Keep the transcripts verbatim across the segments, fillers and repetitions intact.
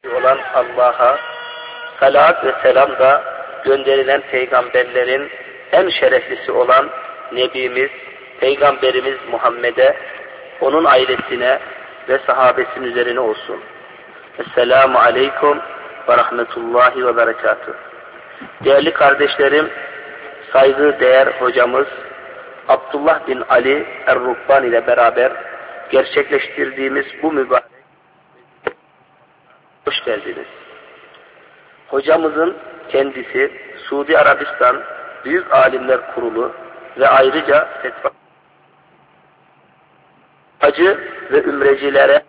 olan Allah'a, salat ve selam da gönderilen peygamberlerin en şereflisi olan Nebimiz, Peygamberimiz Muhammed'e, onun ailesine ve sahabesinin üzerine olsun. Esselamu aleyküm ve rahmetullahi ve berekatuhu. Değerli kardeşlerim, saygıdeğer hocamız Abdullah bin Ali Er-Rukban ile beraber gerçekleştirdiğimiz bu mübarek hoş geldiniz. Hocamızın kendisi Suudi Arabistan Büyük Alimler Kurulu ve ayrıca fetva hacı ve ümrecilere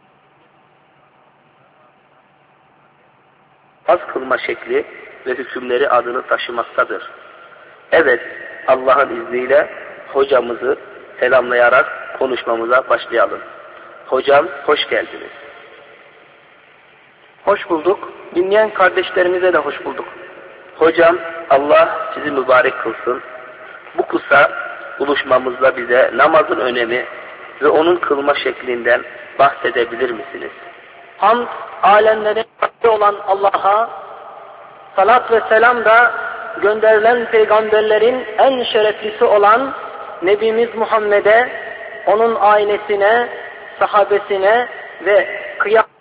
az kılma şekli ve hükümleri adını taşımaktadır. Evet, Allah'ın izniyle hocamızı selamlayarak konuşmamıza başlayalım. Hocam, hoş geldiniz. Hoş bulduk. Dinleyen kardeşlerimize de hoş bulduk. Hocam, Allah sizi mübarek kılsın. Bu kısa buluşmamızda bize namazın önemi ve onun kılma şeklinden bahsedebilir misiniz? Hamd, alemlerin Rabbi olan Allah'a, salat ve selam da gönderilen peygamberlerin en şereflisi olan Nebimiz Muhammed'e, onun ailesine, sahabesine ve kıyamet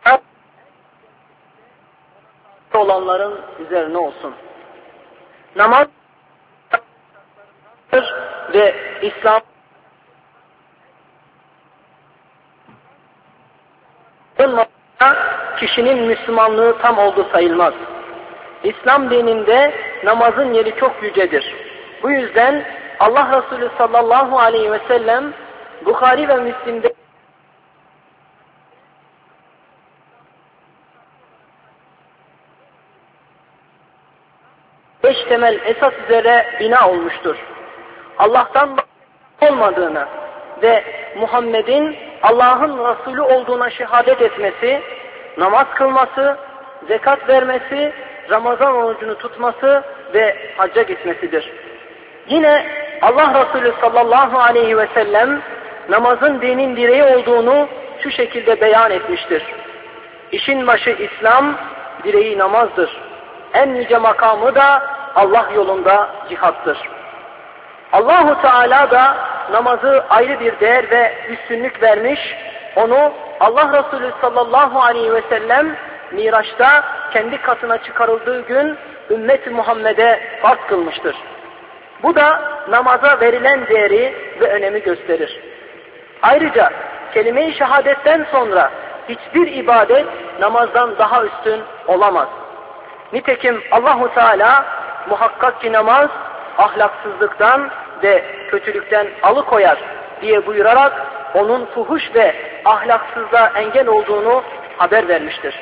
olanların üzerine olsun. Namaz ve İslam kişinin Müslümanlığı tam oldu sayılmaz. İslam dininde namazın yeri çok yücedir. Bu yüzden Allah Resulü sallallahu aleyhi ve sellem Bukhari ve Müslim'de beş temel esas üzere bina olmuştur. Allah'tan olmadığını ve Muhammed'in Allah'ın Resulü olduğuna şehadet etmesi, namaz kılması, zekat vermesi, Ramazan orucunu tutması ve hacca gitmesidir. Yine Allah Resulü sallallahu aleyhi ve sellem namazın dinin direği olduğunu şu şekilde beyan etmiştir. İşin başı İslam, direği namazdır. En yüce makamı da Allah yolunda cihattır. Allahu Teala da namazı ayrı bir değer ve üstünlük vermiş, onu Allah Resulü sallallahu aleyhi ve sellem Miraç'ta kendi katına çıkarıldığı gün ümmet-i Muhammed'e farz kılmıştır. Bu da namaza verilen değeri ve önemi gösterir. Ayrıca kelime-i şehadetten sonra hiçbir ibadet namazdan daha üstün olamaz. Nitekim Allahu Teala muhakkak ki namaz ahlaksızlıktan ve kötülükten alıkoyar diye buyurarak onun fuhuş ve ahlaksızlığa engel olduğunu haber vermiştir.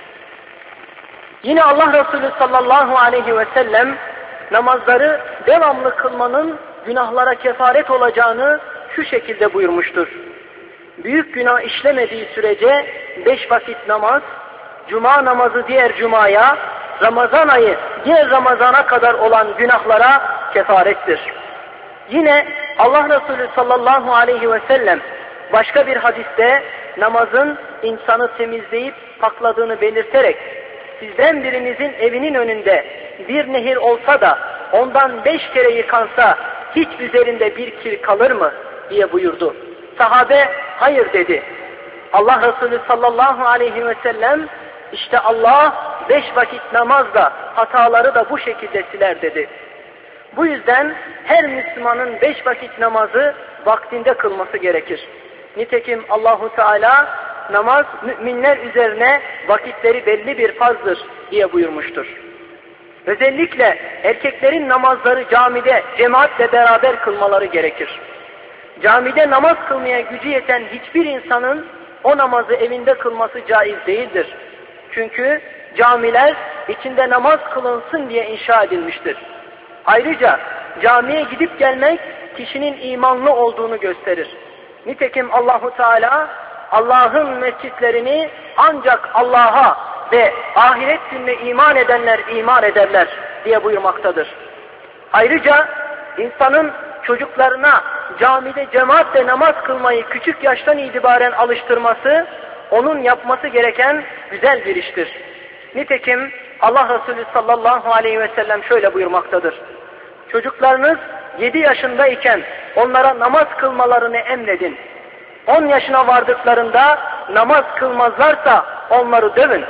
Yine Allah Resulü sallallahu aleyhi ve sellem namazları devamlı kılmanın günahlara kefaret olacağını şu şekilde buyurmuştur. Büyük günah işlemediği sürece beş vakit namaz, cuma namazı diğer cumaya, Ramazan ayı diğer Ramazana kadar olan günahlara kefarettir. Yine Allah Resulü sallallahu aleyhi ve sellem başka bir hadiste namazın insanı temizleyip pakladığını belirterek sizden birinizin evinin önünde bir nehir olsa da ondan beş kere yıkansa hiç üzerinde bir kir kalır mı diye buyurdu. Sahabe hayır dedi. Allah Resulü sallallahu aleyhi ve sellem işte Allah beş vakit namazla hataları da bu şekilde siler dedi. Bu yüzden her Müslümanın beş vakit namazı vaktinde kılması gerekir. Nitekim Allahu Teala namaz müminler üzerine vakitleri belli bir farzdır diye buyurmuştur. Özellikle erkeklerin namazları camide cemaatle beraber kılmaları gerekir. Camide namaz kılmaya gücü yeten hiçbir insanın o namazı evinde kılması caiz değildir. Çünkü camiler içinde namaz kılınsın diye inşa edilmiştir. Ayrıca camiye gidip gelmek kişinin imanlı olduğunu gösterir. Nitekim Allahu Teala Allah'ın mescitlerini ancak Allah'a ve ahiret gününe iman edenler iman ederler diye buyurmaktadır. Ayrıca insanın çocuklarına camide cemaatle namaz kılmayı küçük yaştan itibaren alıştırması, onun yapması gereken güzel bir iştir. Nitekim Allah Resulü sallallahu aleyhi ve sellem şöyle buyurmaktadır. Çocuklarınız yedi yaşındayken onlara namaz kılmalarını emredin. on yaşına vardıklarında namaz kılmazlarsa onları dövün.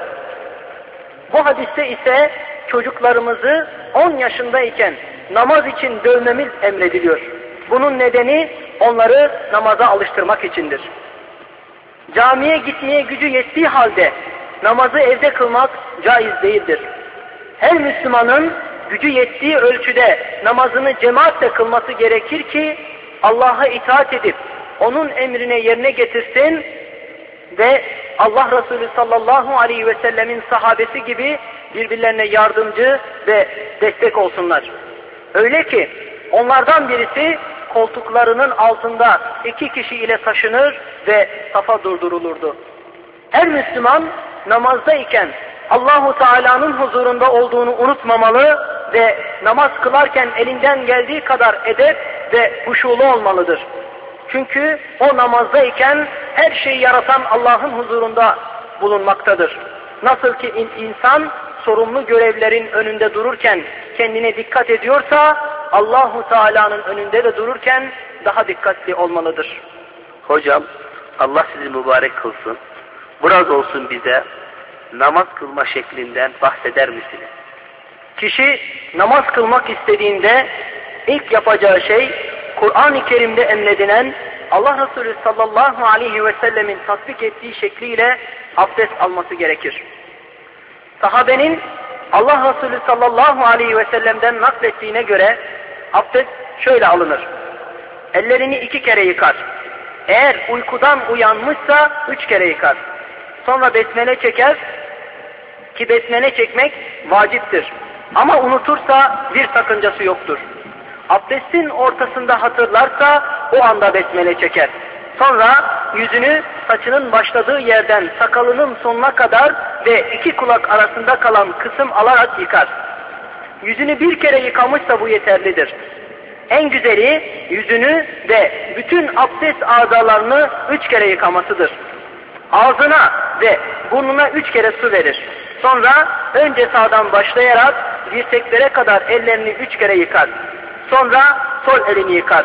Bu hadiste ise çocuklarımızı on yaşındayken namaz için dövmemiz emrediliyor. Bunun nedeni onları namaza alıştırmak içindir. Camiye gitmeye gücü yettiği halde namazı evde kılmak caiz değildir. Her Müslümanın gücü yettiği ölçüde namazını cemaatle kılması gerekir ki Allah'a itaat edip onun emrine yerine getirsin ve Allah Resulü sallallahu aleyhi ve sellemin sahabesi gibi birbirlerine yardımcı ve destek olsunlar. Öyle ki onlardan birisi koltuklarının altında iki kişi ile taşınır ve safa durdurulurdu. Her Müslüman namazdayken Allahu Teala'nın huzurunda olduğunu unutmamalı ve namaz kılarken elinden geldiği kadar edep ve huşulu olmalıdır. Çünkü o namazdayken her şeyi yaratan Allah'ın huzurunda bulunmaktadır. Nasıl ki insan sorumlu görevlerin önünde dururken kendine dikkat ediyorsa, Allahu Teala'nın önünde de dururken daha dikkatli olmalıdır. Hocam, Allah sizi mübarek kılsın. Biraz olsun bize namaz kılma şeklinden bahseder misiniz? Kişi namaz kılmak istediğinde ilk yapacağı şey, Kur'an-ı Kerim'de emredilen Allah Resulü sallallahu aleyhi ve sellemin tatbik ettiği şekliyle abdest alması gerekir. Sahabenin Allah Resulü sallallahu aleyhi ve sellem'den naklettiğine göre abdest şöyle alınır. Ellerini iki kere yıkar. Eğer uykudan uyanmışsa üç kere yıkar. Sonra besmele çeker ki besmele çekmek vaciptir. Ama unutursa bir sakıncası yoktur. Abdestin ortasında hatırlarsa o anda besmele çeker. Sonra yüzünü saçının başladığı yerden sakalının sonuna kadar ve iki kulak arasında kalan kısım alarak yıkar. Yüzünü bir kere yıkamışsa bu yeterlidir. En güzeli yüzünü ve bütün abdest azalarını üç kere yıkamasıdır. Ağzına ve burnuna üç kere su verir. Sonra önce sağdan başlayarak dirseklere kadar ellerini üç kere yıkar. Sonra sol elini yıkar.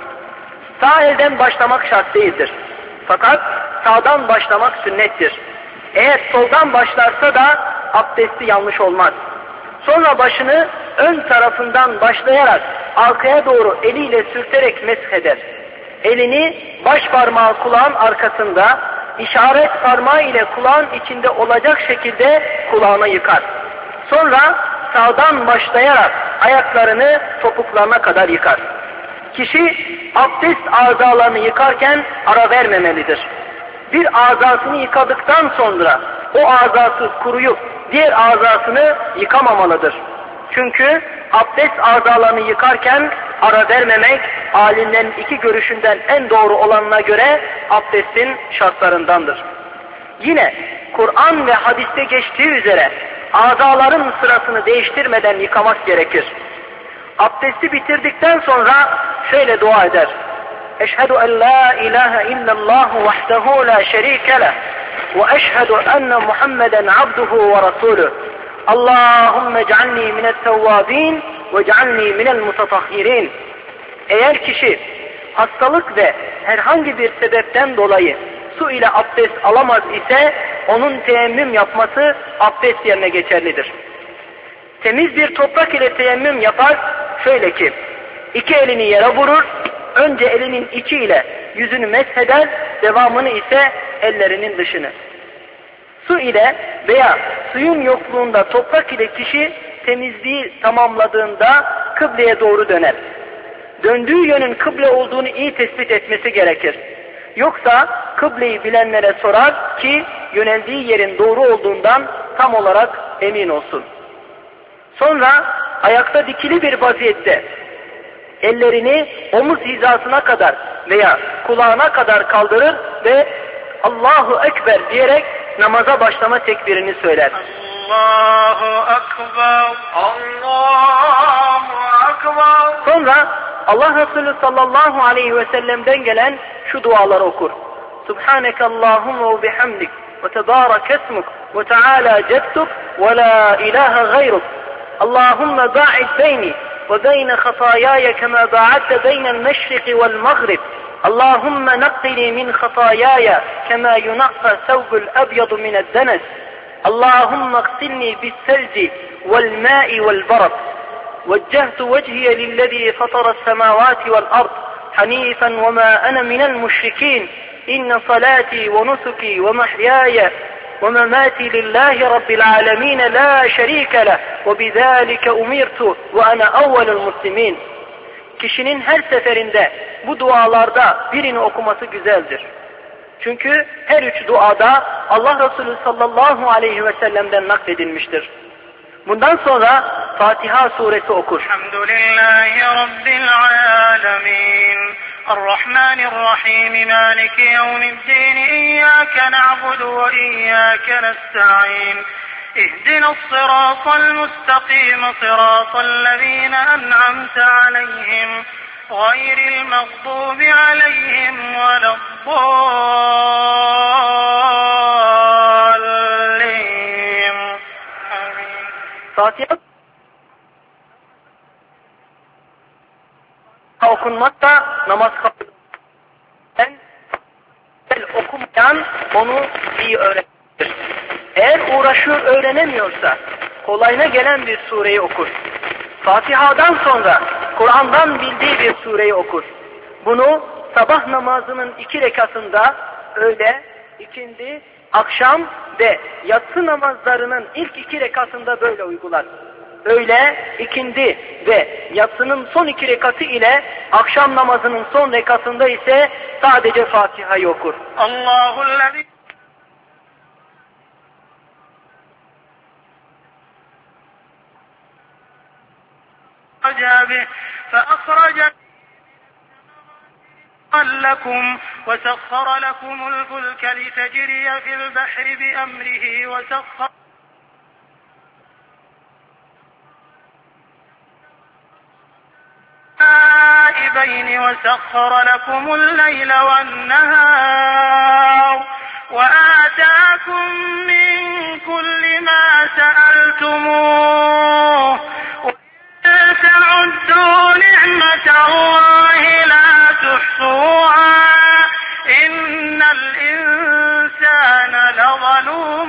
Sağ elden başlamak şart değildir. Fakat sağdan başlamak sünnettir. Eğer soldan başlarsa da abdesti yanlış olmaz. Sonra başını ön tarafından başlayarak arkaya doğru eliyle sürterek mesheder. Elini baş parmağı kulağın arkasında, işaret parmağı ile kulağın içinde olacak şekilde kulağına yıkar. Sonra sağdan başlayarak ayaklarını topuklarına kadar yıkar. Kişi abdest azalarını yıkarken ara vermemelidir. Bir azasını yıkadıktan sonra o azası kuruyup diğer azasını yıkamamalıdır. Çünkü abdest azalarını yıkarken ara vermemek alimlerin iki görüşünden en doğru olanına göre abdestin şartlarındandır. Yine Kur'an ve hadiste geçtiği üzere azaların sırasını değiştirmeden yıkamak gerekir. Abdesti bitirdikten sonra şöyle dua eder. Eşhedü en la ilahe illallah vahdehu la şerike leh ve eşhedü enne Muhammeden abduhu ve rasuluh. Allahümme cealni mine't-tevvabin ve cealni minel-mutatahhirin. Eğer kişi hastalık ve herhangi bir sebepten dolayı su ile abdest alamaz ise onun teyemmüm yapması abdest yerine geçerlidir. Temiz bir toprak ile teyemmüm yapar, şöyle ki iki elini yere vurur, önce elinin içi ile yüzünü mesheder, devamını ise ellerinin dışını. Su ile veya suyun yokluğunda toprak ile kişi temizliği tamamladığında kıbleye doğru döner. Döndüğü yönün kıble olduğunu iyi tespit etmesi gerekir. Yoksa kıbleyi bilenlere sorar ki yöneldiği yerin doğru olduğundan tam olarak emin olsun. Sonra ayakta dikili bir vaziyette ellerini omuz hizasına kadar veya kulağına kadar kaldırır ve Allahu Ekber diyerek namaza başlama tekbirini söyler. Allahu Ekber, Allahu Ekber. Sonra Allah Resulü sallallahu aleyhi ve sellem'den gelen şu duaları okur. Subhaneke Allahumma ve bihamdik ve tebarak esmuk ve teala cedduk ولا إله غيرك اللهم باعد بيني وبين خطاياي كما باعدت بين المشرق والمغرب اللهم نقني من خطاياي كما ينقى الثوب الأبيض من الدنس اللهم اغسلني بالثلج والماء والبرد وجهت وجهي للذي فطر السماوات والأرض حنيفا وما أنا من المشركين إن صلاتي ونسكي ومحياي ومماتي لله رب العالمين لا şerike له وبذلك أمرت وأنا أول المسلمين. Kişinin her seferinde bu dualarda birini okuması güzeldir. Çünkü her üç duada Allah Resulü sallallahu aleyhi ve sellem'den nakledilmiştir. Bundan sonra Fatiha suresi okur. Elhamdülillahi Rabbil alemin. Errahmanirrahim. Maliki yevmiddin. İyyâke na'budu ve iyyâke nesta'in. اهدنا الصراط المستقيم صراط الذين أنعمت عليهم غير المغضوب عليهم ولا الضالين. آمين. Fatiha okunmakta namaz kabul okumayan onu iyi öğrenir. Eğer uğraşıyor öğrenemiyorsa kolayına gelen bir sureyi okur. Fatiha'dan sonra Kur'an'dan bildiği bir sureyi okur. Bunu sabah namazının iki rekatında, öğle, ikindi, akşam ve yatsı namazlarının ilk iki rekatında böyle uygular. Öğle, ikindi ve yatsının son iki rekatı ile akşam namazının son rekatında ise sadece Fatiha'yı okur. Allahu'l-lezî به فأخرج لكم وسخر لكم الفلك لتجري في البحر بأمره وسخر بين وسخر لكم الليل والنهار وآتاكم من كل ما سألتموه تعدوا نعمة الله لا تحصوها إن الإنسان لظلوم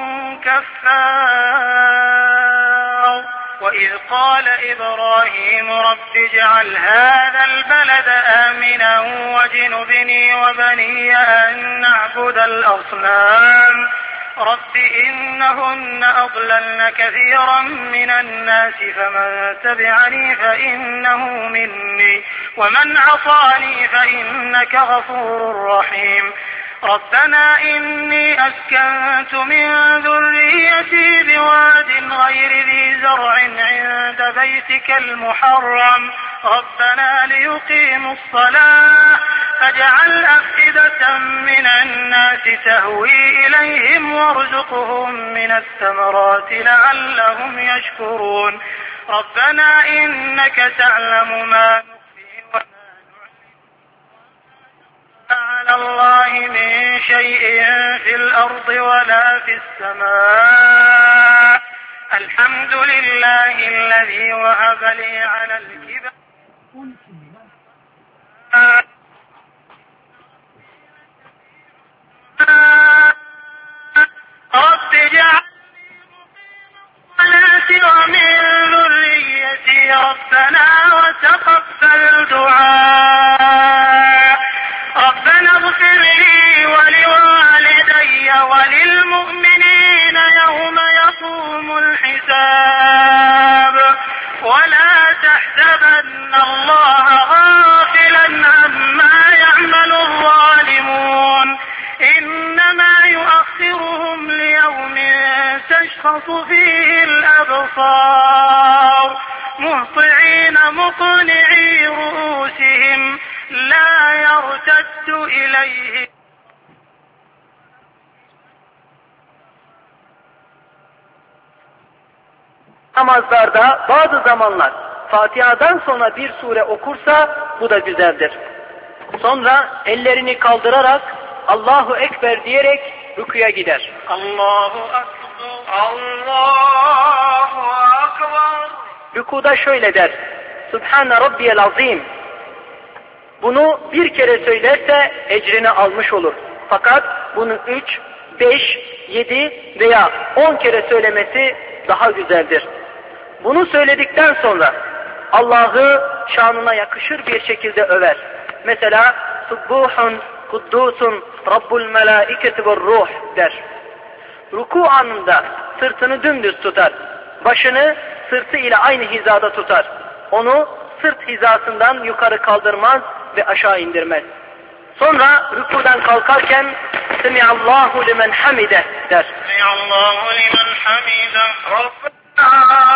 كفار. وإذ قال إبراهيم رب اجعل هذا البلد آمنا واجنبني وبني أن نعبد الأصنام رب إنهن أضللن كثيرا من الناس فمن تبعني فإنه مني ومن عصاني فإنك غفور رحيم. ربنا إني أسكنت من ذريتي بواد غير ذي زرع عند بيتك المحرم ربنا ليقيموا الصلاة فاجعل أفئدة من الناس تهوي إليهم وارزقهم من الثمرات لعلهم يشكرون. ربنا إنك تعلم ما نخفي وما على الله من شيء في الأرض ولا في السماء. الحمد لله الذي وهب لي على الكبر رب اجعلني مقيم الصلاة ومن ذريتي ربنا وتقبل دعاء. ربنا اغفر لي ولوالدي وللمؤمنين يوم يقوم الحساب ولا تحسبن الله غافلا عما يعمل الظالمون إنما يؤخرهم ليوم تشخص فيه الأبصار مهطعين مقنعي رؤوسهم لا يرتد إليه. Namazlarda bazı zamanlar Fatiha'dan sonra bir sure okursa bu da güzeldir. Sonra ellerini kaldırarak Allahu Ekber diyerek rüküye gider. Allahu Ekber. Allahu Ekber. Rükuda şöyle der. Subhane Rabbiyel Azim. Bunu bir kere söylerse ecrini almış olur. Fakat bunu üç, beş, yedi veya on kere söylemesi daha güzeldir. Bunu söyledikten sonra Allah'ı şanına yakışır bir şekilde över. Mesela Subbuhun, Kuddusun, Rabbul Melaiketi ve Ruh der. Ruku anında sırtını dümdüz tutar. Başını sırtı ile aynı hizada tutar. Onu sırt hizasından yukarı kaldırmaz ve aşağı indirmez. Sonra rükudan kalkarken Semiallahu limen hamide der. Semiallahu limen hamide. Rabbena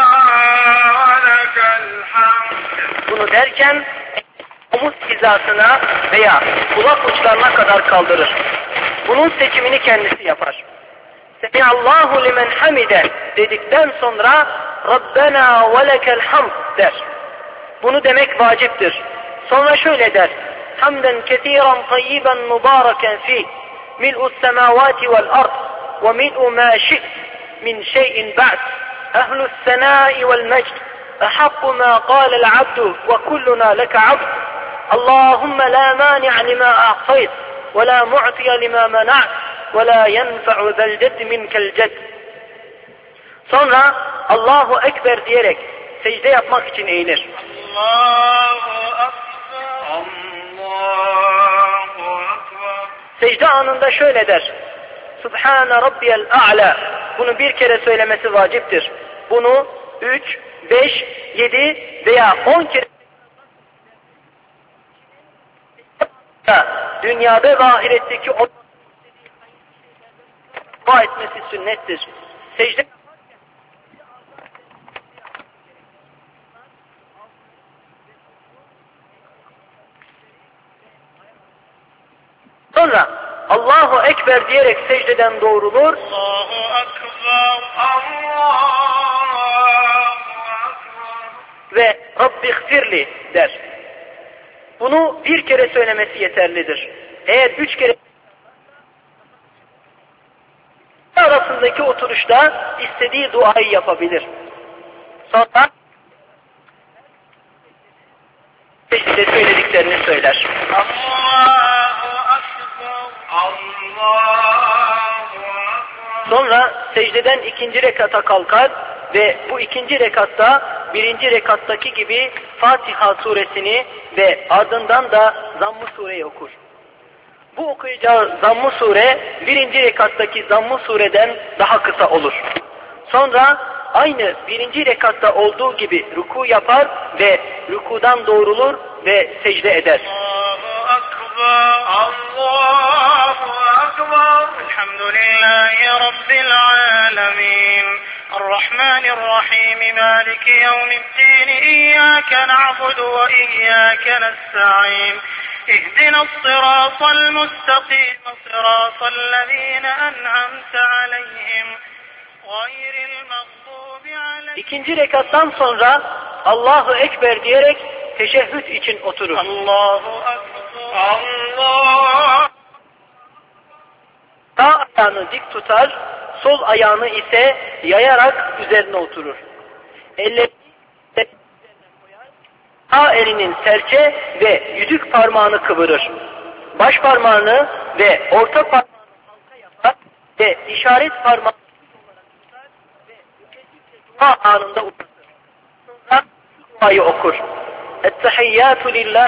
lekel hamd. Bunu derken omuz hizasına veya kulak uçlarına kadar kaldırır. Bunun seçimini kendisi yapar. Semiallahu limen hamide dedikten sonra Rabbena ve lekel hamd der. Bunu demek vaciptir. Sonra şöyle der. Hamden kesiran tayyiben mübareken fî mil'us semâvâti vel ard ve mil'u mâ şi't min şeyin ba'd ehlus senâi vel mecd ehakku mâ qâlel abdu ve kulluna leke abd Allahümme la mâni'a limâ a'tayt ve la mu'tiye limâ mena'at ve la yenfe'u zel ceddi minkel cedd. Sonra Allahu Ekber diyerek secde yapmak için eğilir. Allahu Ekber. Allahu Ekber. Secde anında şöyle der. Subhane Rabbiyel A'la. Bunu bir kere söylemesi vaciptir. Bunu üç, beş, yedi veya on kere dünyada ve ahiretteki o dua etmesi sünnettir. Secde sonra Allahu Ekber diyerek secdeden doğrulur. Allahu Ekber. Allahu Ekber. Ve Rabbighfirli der. Bunu bir kere söylemesi yeterlidir. Eğer üç kere arasındaki oturuşta istediği duayı yapabilir. Sonra secde söylediklerini söyler. Allahu Ekber. Allahu Ekber. Sonra secdeden ikinci rekata kalkar ve bu ikinci rekatta birinci rekattaki gibi Fatiha suresini ve ardından da Zamm-ı sureyi okur. Bu okuyacağı Zamm-ı sure birinci rekattaki Zamm-ı sureden daha kısa olur. Sonra aynı birinci rekatta olduğu gibi ruku yapar ve rukudan doğrulur ve secde eder. Allahu Ekber. Allahu Ekber. Elhamdülillahi Rabbil alemin. الرحمن الرحيم مالك يوم الدين إياك نعبد وإياك نستعين اهدنا الصراط المستقيم صراط الذين أنعمت عليهم غير المغضوب عليهم. İkinci rekattan sonra Allahu Ekber diyerek teşehhüd için oturur. Allahu Ekber. Allah. Sağ ayağını dik tutar, sol ayağını ise yayarak üzerine oturur. Elleri sağ elinin serçe ve yüzük parmağını kıvırır. Baş parmağını ve orta parmağını halka yapar ve işaret parmağını tutar ve dua anında uzatır. Sonra duayı okur. Ettehiyyatu lillah.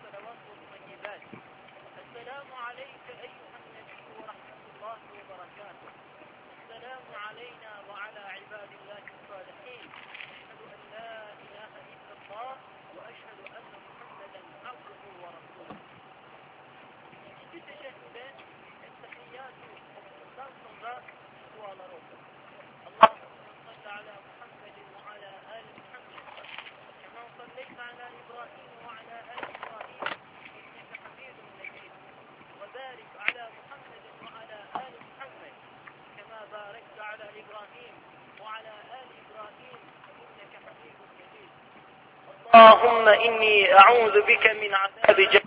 اللهم إني أعوذ بك من عذاب جهنم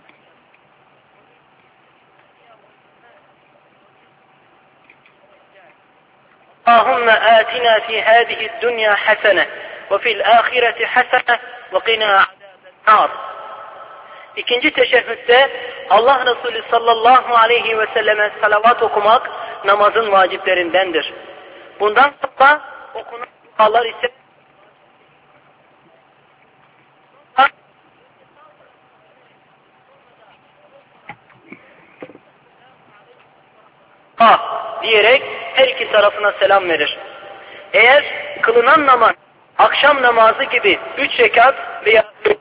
اللهم Allahümme atina fi hâzihi dünya hasene ve fil âhireti hasene ve qina azâben-nâr. İkinci teşehhütte Allah Resulü sallallahu aleyhi ve selleme salavat okumak namazın vaciplerindendir. Bundan sonra okunan dualar ise Ah diyerek her iki tarafına selam verir. Eğer kılınan namaz akşam namazı gibi üç rekat veya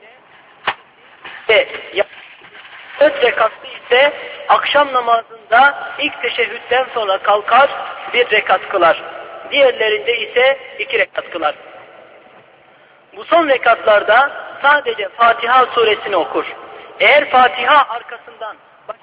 dört rekatlı ise akşam namazında ilk teşehhütten sonra kalkar bir rekat kılar. Diğerlerinde ise iki rekat kılar. Bu son rekatlarda sadece Fatiha suresini okur. Eğer Fatiha arkasından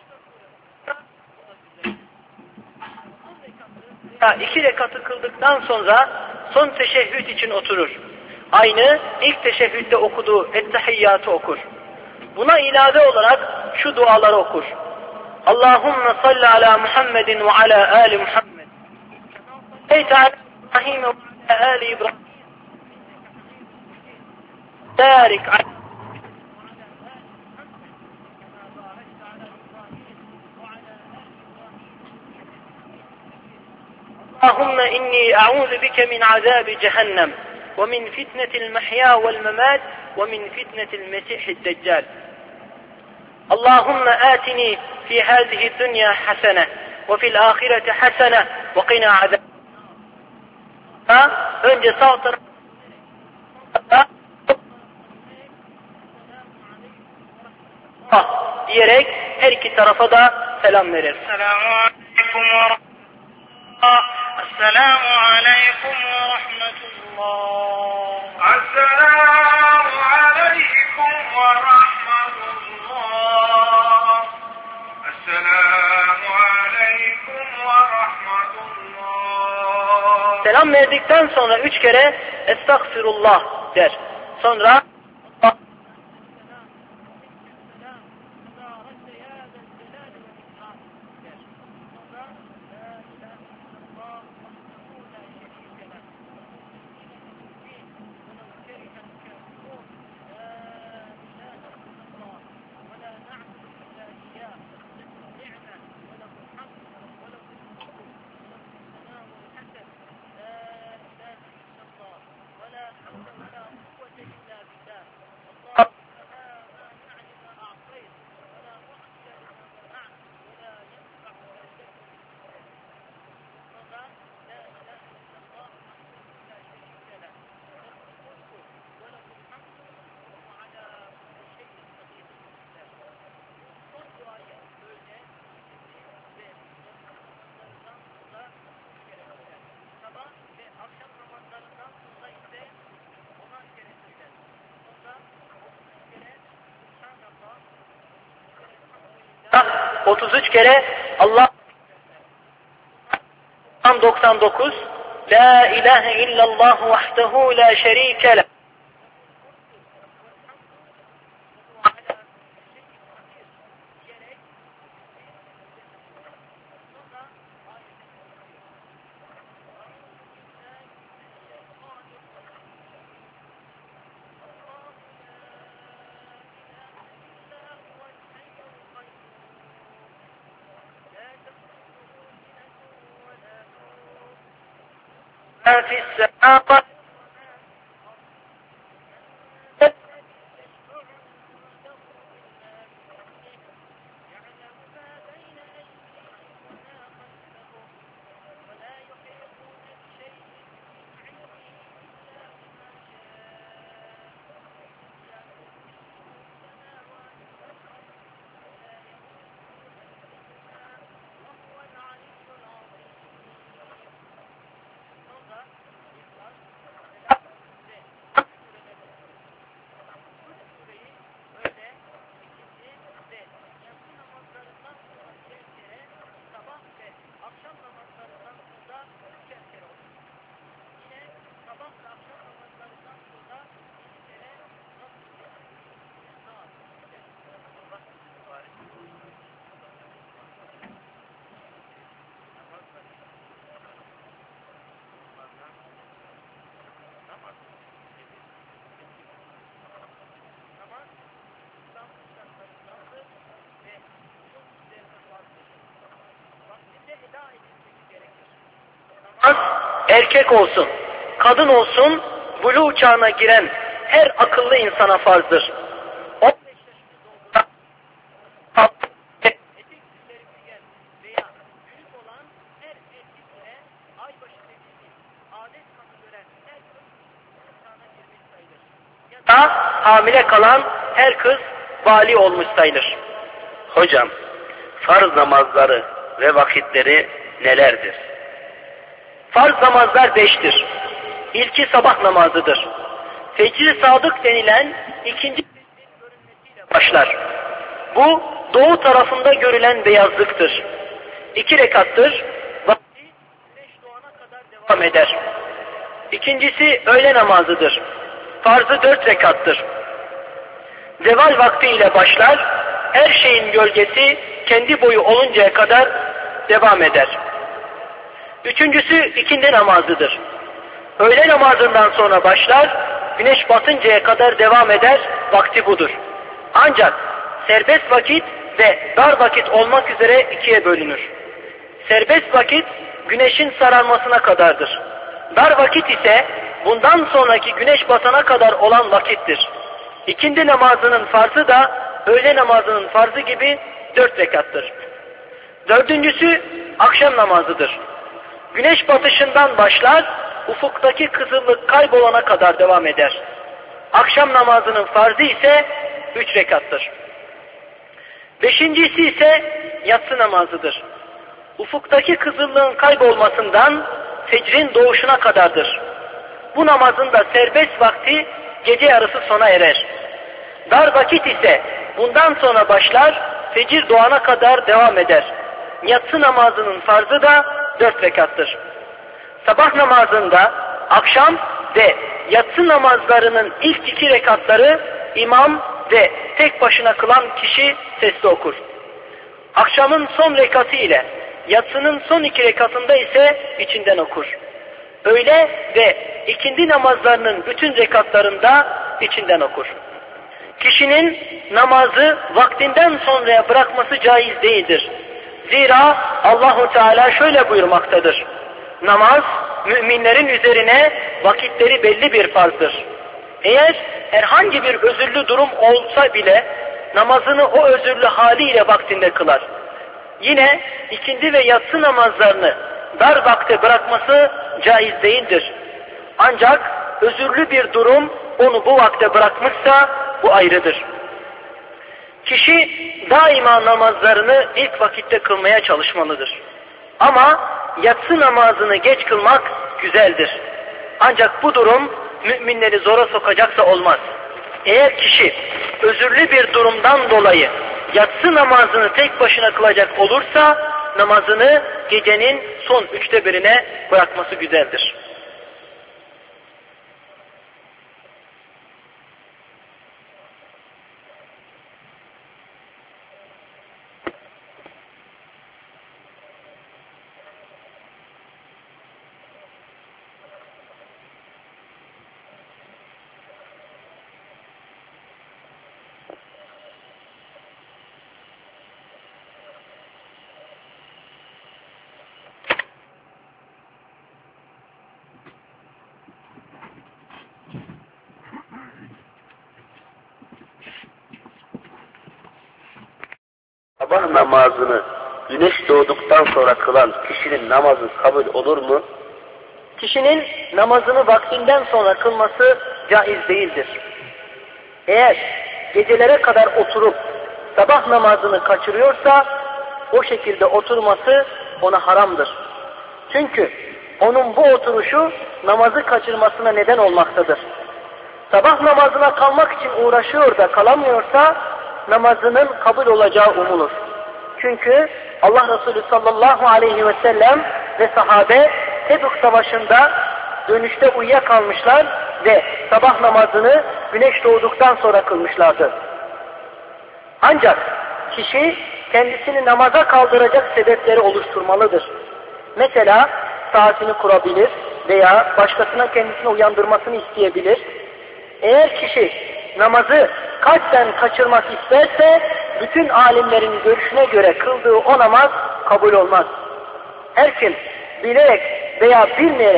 İki rekatı kıldıktan sonra son teşehhüd için oturur. Aynı ilk teşehhüdde okuduğu ettehiyyatı okur. Buna ilave olarak şu duaları okur. Allahümme salli ala Muhammedin ve ala ali Muhammed. Eyte ala İbrahim ve ala ali İbrahim. Barik ala اللهم إني أعوذ بك من عذاب جهنم ومن فتنة المحيا والممات ومن فتنة المسيح الدجال اللهم آتني في هذه الدنيا حسنة وفي الآخرة حسنة وقنا عذاب. Önce sağ tarafa diyerek her iki tarafa da selam verir. Selamun aleyküm ve rahmetullah. Esselamu aleyküm ve rahmetullah. Esselamu aleyküm ve rahmetullah. Esselamu aleyküm ve rahmetullah. Selam verdikten sonra üç kere Estağfirullah der. Sonra otuz üç kere Allah doksan dokuz La ilahe illallah vahdehu la şerike leh. في السماوات erkek olsun, kadın olsun, buluğ çağına giren her akıllı insana farzdır. Hamile kalan her kız vali olmuş sayılır. Hocam, farz namazları ve vakitleri nelerdir? Farz namazlar beştir. İlki sabah namazıdır. Fecr-i sadık denilen ikinci görünmesiyle başlar. Bu doğu tarafında görülen beyazlıktır. İki rekattır. Vakti güneş doğana kadar devam eder. İkincisi öğle namazıdır. Farzı dört rekattır. Zeval vakti ile başlar, her şeyin gölgesi kendi boyu oluncaya kadar devam eder. Üçüncüsü ikindi namazıdır. Öğle namazından sonra başlar, güneş batıncaya kadar devam eder, vakti budur. Ancak serbest vakit ve dar vakit olmak üzere ikiye bölünür. Serbest vakit güneşin sararmasına kadardır. Dar vakit ise bundan sonraki güneş batana kadar olan vakittir. İkindi namazının farzı da öğle namazının farzı gibi dört rekattır. Dördüncüsü akşam namazıdır. Güneş batışından başlar, ufuktaki kızıllık kaybolana kadar devam eder. Akşam namazının farzı ise üç rekattır. Beşincisi ise yatsı namazıdır. Ufuktaki kızıllığın kaybolmasından fecrin doğuşuna kadardır. Bu namazın da serbest vakti gece yarısı sona erer. Dar vakit ise bundan sonra başlar, fecir doğana kadar devam eder. Yatsı namazının farzı da dört rekattır. Sabah namazında akşam ve yatsı namazlarının ilk iki rekatları imam ve tek başına kılan kişi sesli okur. Akşamın son rekatı ile yatsının son iki rekatında ise içinden okur. Öğle ve ikindi namazlarının bütün rekatlarında içinden okur. Kişinin namazı vaktinden sonraya bırakması caiz değildir. Zira Allahu Teala şöyle buyurmaktadır. Namaz müminlerin üzerine vakitleri belli bir farzdır. Eğer herhangi bir özürlü durum olsa bile namazını o özürlü haliyle vaktinde kılar. Yine ikindi ve yatsı namazlarını dar vakte bırakması caiz değildir. Ancak özürlü bir durum onu bu vakte bırakmışsa bu ayrıdır. Kişi daima namazlarını ilk vakitte kılmaya çalışmalıdır. Ama yatsı namazını geç kılmak güzeldir. Ancak bu durum müminleri zora sokacaksa olmaz. Eğer kişi özürlü bir durumdan dolayı yatsı namazını tek başına kılacak olursa namazını gecenin son üçte birine bırakması güzeldir. Sabah namazını güneş doğduktan sonra kılan kişinin namazı kabul olur mu? Kişinin namazını vaktinden sonra kılması caiz değildir. Eğer gecelere kadar oturup sabah namazını kaçırıyorsa o şekilde oturması ona haramdır. Çünkü onun bu oturuşu namazı kaçırmasına neden olmaktadır. Sabah namazına kalmak için uğraşıyor da kalamıyorsa namazının kabul olacağı umulur. Çünkü Allah Resulü sallallahu aleyhi ve sellem ve sahabe Tebük Savaşı'nda dönüşte uyuyakalmışlar ve sabah namazını güneş doğduktan sonra kılmışlardı. Ancak kişi kendisini namaza kaldıracak sebepleri oluşturmalıdır. Mesela saatini kurabilir veya başkasına kendisini uyandırmasını isteyebilir. Eğer kişi namazı kalpten kaçırmak isterse bütün alimlerin görüşüne göre kıldığı o namaz kabul olmaz. Her kim bilerek veya bilmeyerek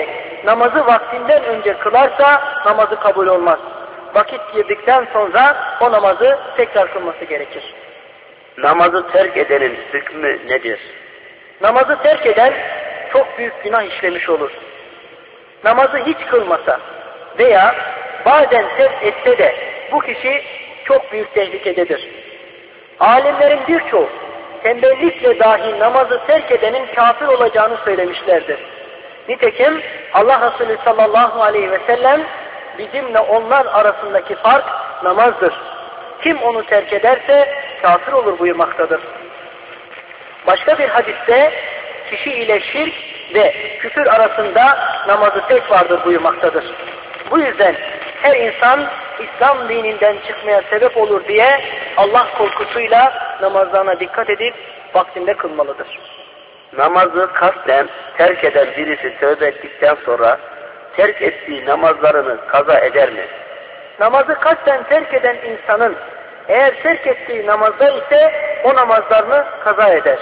namazı vaktinden önce kılarsa namazı kabul olmaz. Vakit girdikten sonra o namazı tekrar kılması gerekir. Namazı terk edenin hükmü nedir? Namazı terk eden çok büyük günah işlemiş olur. Namazı hiç kılmasa veya bazen terk etse de bu kişi çok büyük tehlikededir. Alimlerin birçoğu tembellikle dahi namazı terk edenin kafir olacağını söylemişlerdir. Nitekim Allah Resulü sallallahu aleyhi ve sellem bizimle onlar arasındaki fark namazdır. Kim onu terk ederse kafir olur buyurmaktadır. Başka bir hadiste kişi ile şirk ve küfür arasında namazı terk vardır buyurmaktadır. Bu yüzden her insan İslam dininden çıkmaya sebep olur diye Allah korkusuyla namazlarına dikkat edip vaktinde kılmalıdır. Namazı kasten terk eden birisi tövbe ettikten sonra terk ettiği namazlarını kaza eder mi? Namazı kasten terk eden insanın eğer terk ettiği namazda ise o namazlarını kaza eder.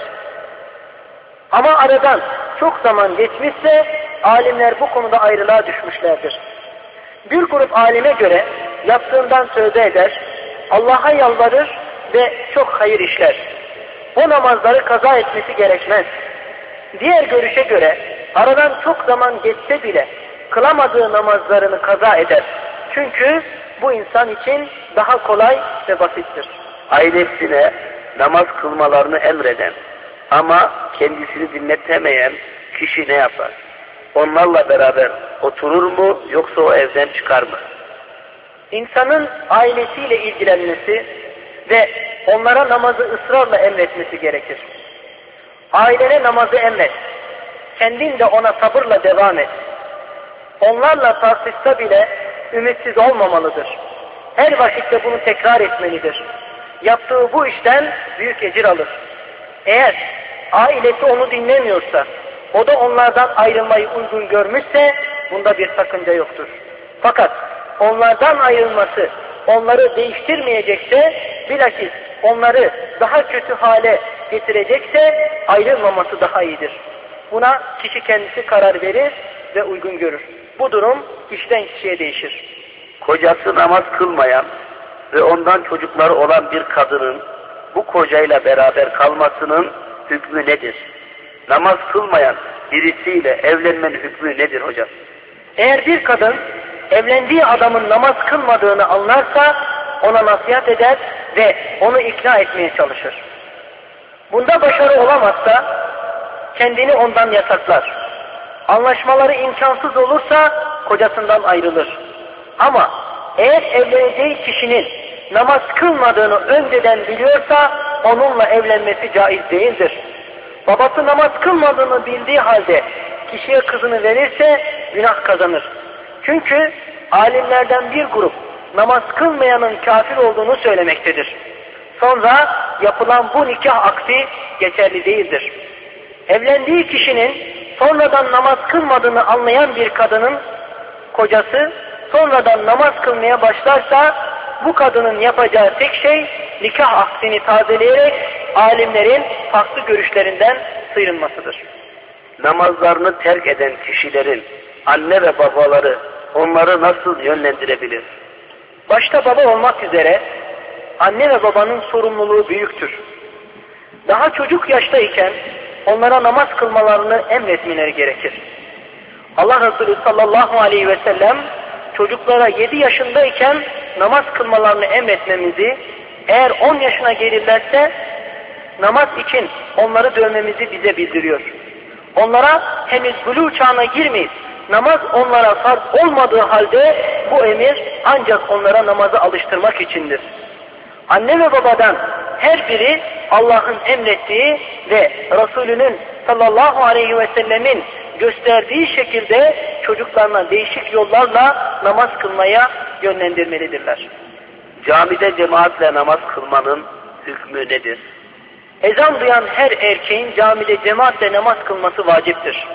Ama aradan çok zaman geçmişse alimler bu konuda ayrılığa düşmüşlerdir. Bir grup alime göre yaptığından tövbe eder, Allah'a yalvarır ve çok hayır işler. O namazları kaza etmesi gerekmez. Diğer görüşe göre aradan çok zaman geçse bile kılamadığı namazlarını kaza eder. Çünkü bu insan için daha kolay ve basittir. Ailesine namaz kılmalarını emreden ama kendisini dinletemeyen kişi ne yapar? Onlarla beraber oturur mu yoksa o evden çıkar mı? İnsanın ailesiyle ilgilenmesi ve onlara namazı ısrarla emretmesi gerekir. Ailene namazı emret. Kendin de ona sabırla devam et. Onlarla tartışsa bile ümitsiz olmamalıdır. Her vakitte bunu tekrar etmelidir. Yaptığı bu işten büyük ecir alır. Eğer ailesi onu dinlemiyorsa, o da onlardan ayrılmayı uygun görmüşse bunda bir sakınca yoktur. Fakat onlardan ayrılması onları değiştirmeyecekse, bilakis onları daha kötü hale getirecekse ayrılmaması daha iyidir. Buna kişi kendisi karar verir ve uygun görür. Bu durum kişiden kişiye değişir. Kocası namaz kılmayan ve ondan çocukları olan bir kadının bu kocayla beraber kalmasının hükmü nedir? Namaz kılmayan birisiyle evlenmenin hükmü nedir hocam? Eğer bir kadın evlendiği adamın namaz kılmadığını anlarsa ona nasihat eder ve onu ikna etmeye çalışır. Bunda başarı olamazsa kendini ondan yasaklar. Anlaşmaları imkansız olursa kocasından ayrılır. Ama eğer evleneceği kişinin namaz kılmadığını önceden biliyorsa onunla evlenmesi caiz değildir. Babası namaz kılmadığını bildiği halde kişiye kızını verirse günah kazanır. Çünkü alimlerden bir grup namaz kılmayanın kafir olduğunu söylemektedir. Sonra yapılan bu nikah akdi geçerli değildir. Evlendiği kişinin sonradan namaz kılmadığını anlayan bir kadının kocası sonradan namaz kılmaya başlarsa bu kadının yapacağı tek şey nikah akdini tazeleyerek alimlerin farklı görüşlerinden sıyrılmasıdır. Namazlarını terk eden kişilerin anne ve babaları onları nasıl yönlendirebilir? Başta baba olmak üzere anne ve babanın sorumluluğu büyüktür. Daha çocuk yaştayken onlara namaz kılmalarını emretmeleri gerekir. Allah Resulü sallallahu aleyhi ve sellem çocuklara yedi yaşındayken namaz kılmalarını emretmemizi, eğer on yaşına gelirlerse namaz için onları dövmemizi bize bildiriyor. Onlara henüz buluğ çağına girmeyip namaz onlara farz olmadığı halde bu emir ancak onlara namazı alıştırmak içindir. Anne ve babadan her biri Allah'ın emrettiği ve Resulünün sallallahu aleyhi ve sellemin gösterdiği şekilde çocuklarına değişik yollarla namaz kılmaya yönlendirmelidirler. Camide cemaatle namaz kılmanın hükmü nedir? Ezan duyan her erkeğin camide cemaatle namaz kılması vaciptir.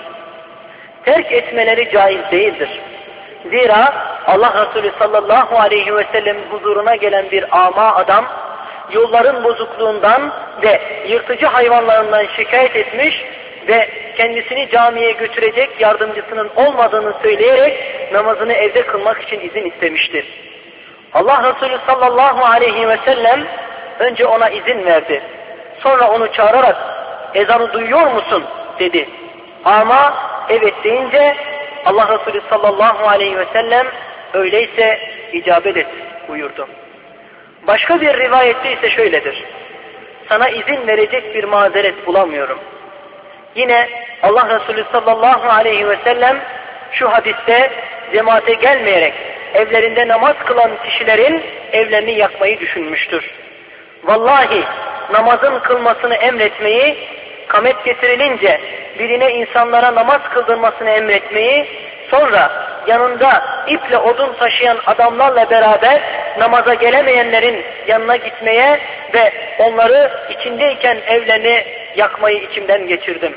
Terk etmeleri caiz değildir. Zira Allah Resulü sallallahu aleyhi ve sellemin huzuruna gelen bir ama adam yolların bozukluğundan ve yırtıcı hayvanlarından şikayet etmiş ve kendisini camiye götürecek yardımcısının olmadığını söyleyerek namazını evde kılmak için izin istemiştir. Allah Resulü sallallahu aleyhi ve sellem önce ona izin verdi. Sonra onu çağırarak ezanı duyuyor musun dedi. Ama evet deyince Allah Resulü sallallahu aleyhi ve sellem öyleyse icabet et buyurdu. Başka bir rivayette ise şöyledir. Sana izin verecek bir mazeret bulamıyorum. Yine Allah Resulü sallallahu aleyhi ve sellem şu hadiste cemaate gelmeyerek evlerinde namaz kılan kişilerin evlerini yakmayı düşünmüştür. Vallahi namazın kılmasını emretmeyi, kamet getirilince birine insanlara namaz kıldırmasını emretmeyi, sonra yanında iple odun taşıyan adamlarla beraber namaza gelemeyenlerin yanına gitmeye ve onları içindeyken evlerini yakmayı içimden geçirdim.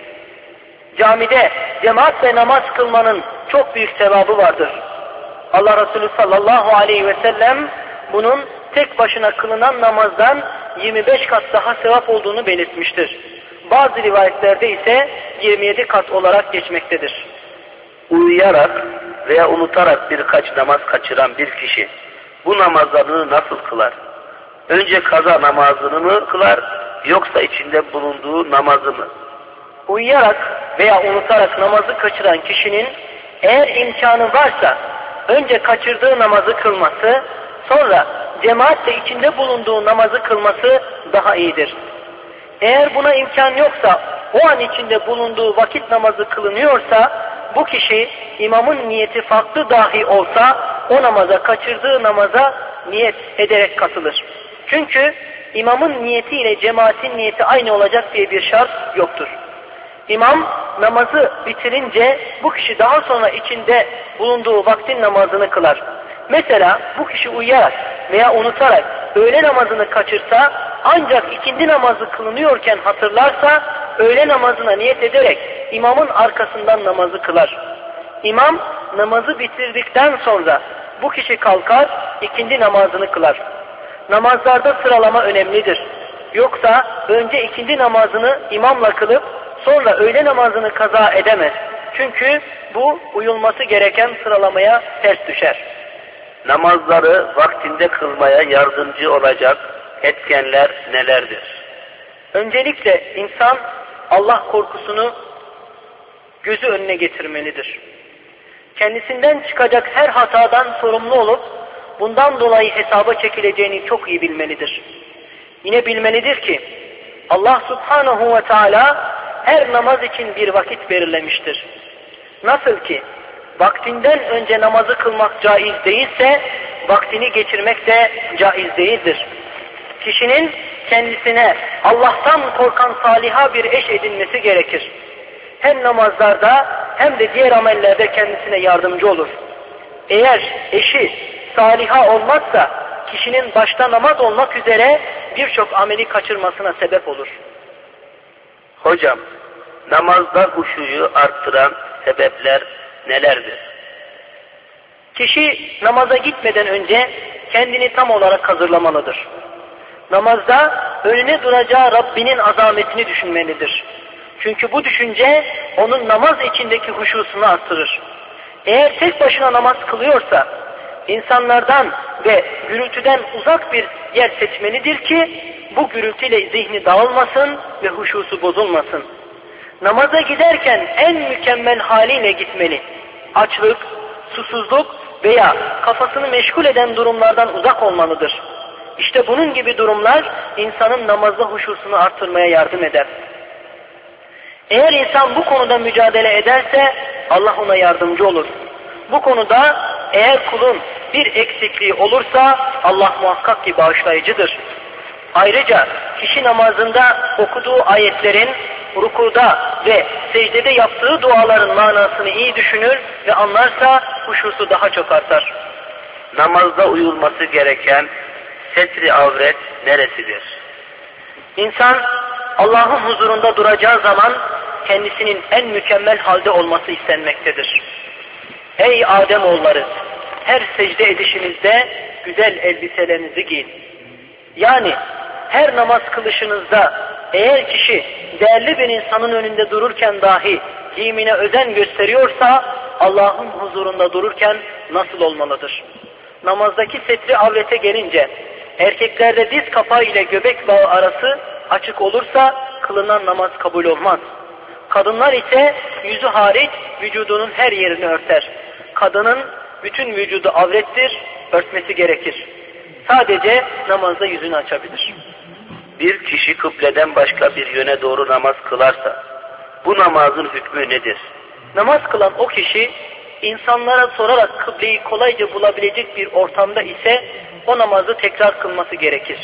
Camide cemaatle namaz kılmanın çok büyük sevabı vardır. Allah Resulü sallallahu aleyhi ve sellem bunun tek başına kılınan namazdan yirmi beş kat daha sevap olduğunu belirtmiştir. Bazı rivayetlerde ise yirmi yedi kat olarak geçmektedir. Uyuyarak veya unutarak birkaç namaz kaçıran bir kişi bu namazlarını nasıl kılar? Önce kaza namazını mı kılar yoksa içinde bulunduğu namazı mı? Uyuyarak veya unutarak namazı kaçıran kişinin eğer imkanı varsa önce kaçırdığı namazı kılması, sonra cemaatle içinde bulunduğu namazı kılması daha iyidir. Eğer buna imkan yoksa o an içinde bulunduğu vakit namazı kılınıyorsa bu kişi imamın niyeti farklı dahi olsa o namaza, kaçırdığı namaza niyet ederek katılır. Çünkü imamın niyeti ile cemaatin niyeti aynı olacak diye bir şart yoktur. İmam namazı bitirince bu kişi daha sonra içinde bulunduğu vaktin namazını kılar. Mesela bu kişi uyuyarak veya unutarak öğle namazını kaçırsa ancak ikindi namazı kılınıyorken hatırlarsa öğle namazına niyet ederek imamın arkasından namazı kılar. İmam namazı bitirdikten sonra bu kişi kalkar ikindi namazını kılar. Namazlarda sıralama önemlidir. Yoksa önce ikindi namazını imamla kılıp sonra öğle namazını kaza edemez. Çünkü bu uyulması gereken sıralamaya ters düşer. Namazları vaktinde kılmaya yardımcı olacak etkenler nelerdir? Öncelikle insan Allah korkusunu gözü önüne getirmelidir. Kendisinden çıkacak her hatadan sorumlu olup bundan dolayı hesaba çekileceğini çok iyi bilmelidir. Yine bilmelidir ki Allah subhanahu ve teala her namaz için bir vakit belirlemiştir. Nasıl ki vaktinden önce namazı kılmak caiz değilse vaktini geçirmek de caiz değildir. Kişinin kendisine Allah'tan korkan saliha bir eş edinmesi gerekir. Hem namazlarda hem de diğer amellerde kendisine yardımcı olur. Eğer eşi saliha olmazsa kişinin başta namaz olmak üzere birçok ameli kaçırmasına sebep olur. Hocam, namazda huşuyu arttıran sebepler nelerdir? Kişi namaza gitmeden önce kendini tam olarak hazırlamalıdır. Namazda önüne duracağı Rabbinin azametini düşünmelidir. Çünkü bu düşünce onun namaz içindeki huşusunu arttırır. Eğer tek başına namaz kılıyorsa insanlardan ve gürültüden uzak bir yer seçmelidir ki bu gürültüyle zihni dağılmasın ve huşusu bozulmasın. Namaza giderken en mükemmel haliyle gitmeli. Açlık, susuzluk veya kafasını meşgul eden durumlardan uzak olmalıdır. İşte bunun gibi durumlar insanın namazda huşusunu artırmaya yardım eder. Eğer insan bu konuda mücadele ederse Allah ona yardımcı olur. Bu konuda eğer kulun bir eksikliği olursa Allah muhakkak ki bağışlayıcıdır. Ayrıca kişi namazında okuduğu ayetlerin rukuda ve secdede yaptığı duaların manasını iyi düşünür ve anlarsa huşusu daha çok artar. Namazda uyulması gereken setri avret neresidir? İnsan Allah'ın huzurunda duracağı zaman kendisinin en mükemmel halde olması istenmektedir. Ey Ademoğulları, her secde edişinizde güzel elbiselerinizi giyin. Yani her namaz kılışınızda eğer kişi değerli bir insanın önünde dururken dahi giyimine özen gösteriyorsa, Allah'ın huzurunda dururken nasıl olmalıdır? Namazdaki setri avrete gelince, erkeklerde diz kapağı ile göbek bağı arası açık olursa kılınan namaz kabul olmaz. Kadınlar ise yüzü hariç vücudunun her yerini örter. Kadının bütün vücudu avrettir, örtmesi gerekir. Sadece namazda yüzünü açabilir. Bir kişi kıbleden başka bir yöne doğru namaz kılarsa, bu namazın hükmü nedir? Namaz kılan o kişi, insanlara sorarak kıbleyi kolayca bulabilecek bir ortamda ise o namazı tekrar kılması gerekir.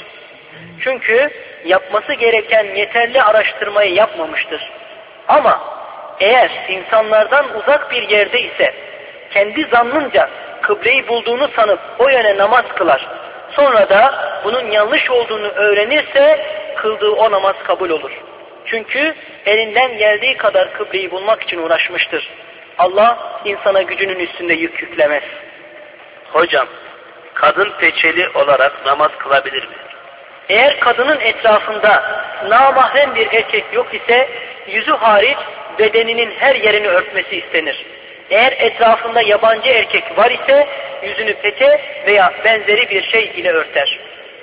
Çünkü yapması gereken yeterli araştırmayı yapmamıştır. Ama eğer insanlardan uzak bir yerde ise, kendi zannınca kıbleyi bulduğunu sanıp o yöne namaz kılar, sonra da bunun yanlış olduğunu öğrenirse kıldığı o namaz kabul olur. Çünkü elinden geldiği kadar kıbleyi bulmak için uğraşmıştır. Allah insana gücünün üstünde yük yüklemez. Hocam, kadın peçeli olarak namaz kılabilir mi? Eğer kadının etrafında namahrem bir erkek yok ise, yüzü hariç bedeninin her yerini örtmesi istenir. Eğer etrafında yabancı erkek var ise, yüzünü peçe veya benzeri bir şey ile örter.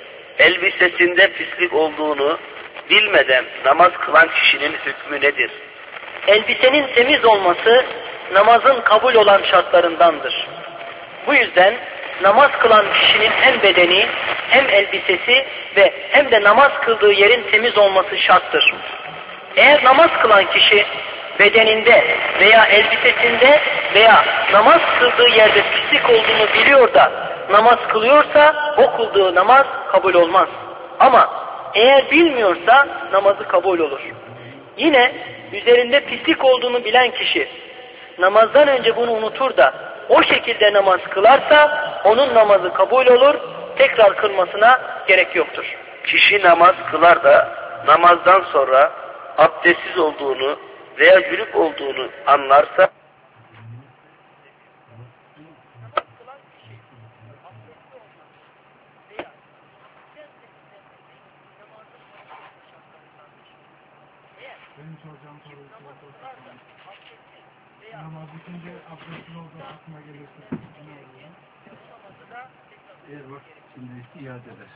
Elbisesinde pislik olduğunu bilmeden namaz kılan kişinin hükmü nedir? Elbisenin temiz olması namazın kabul olan şartlarındandır. Bu yüzden namaz kılan kişinin hem bedeni, hem elbisesi ve hem de namaz kıldığı yerin temiz olması şarttır. Eğer namaz kılan kişi bedeninde veya elbisesinde veya namaz kıldığı yerde pislik olduğunu biliyor da namaz kılıyorsa o kıldığı namaz kabul olmaz. Ama eğer bilmiyorsa namazı kabul olur. Yine üzerinde pislik olduğunu bilen kişi namazdan önce bunu unutur da o şekilde namaz kılarsa onun namazı kabul olur, tekrar kılmasına gerek yoktur. Kişi namaz kılar da namazdan sonra abdestsiz olduğunu veya cünüp olduğunu anlarsa Benim soracağım soru namaz bitince abdestsiz olduğu aklıma gelirse ne oluyor? Eğer vakit içindeyse iade eder.